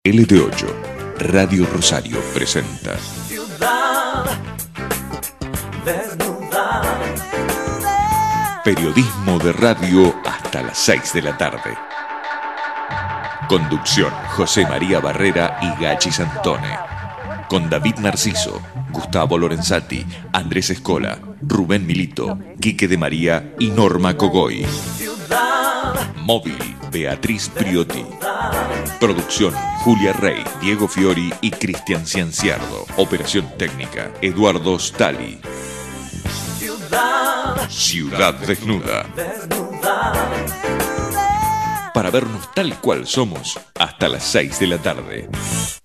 LT8, Radio Rosario presenta Ciudad desnuda. Periodismo de radio hasta las 6 de la tarde. Conducción: José María Barrera y Gachi Santone. Con David Narciso, Gustavo Lorenzati, Andrés Escola, Rubén Milito, Quique de María y Norma Cogoy. Móvil: Beatriz Priotti. Producción: Julia Rey, Diego Fiori y Cristian Cianciardo. Operación técnica: Eduardo Stali. Ciudad desnuda. Para vernos tal cual somos hasta las 6 de la tarde.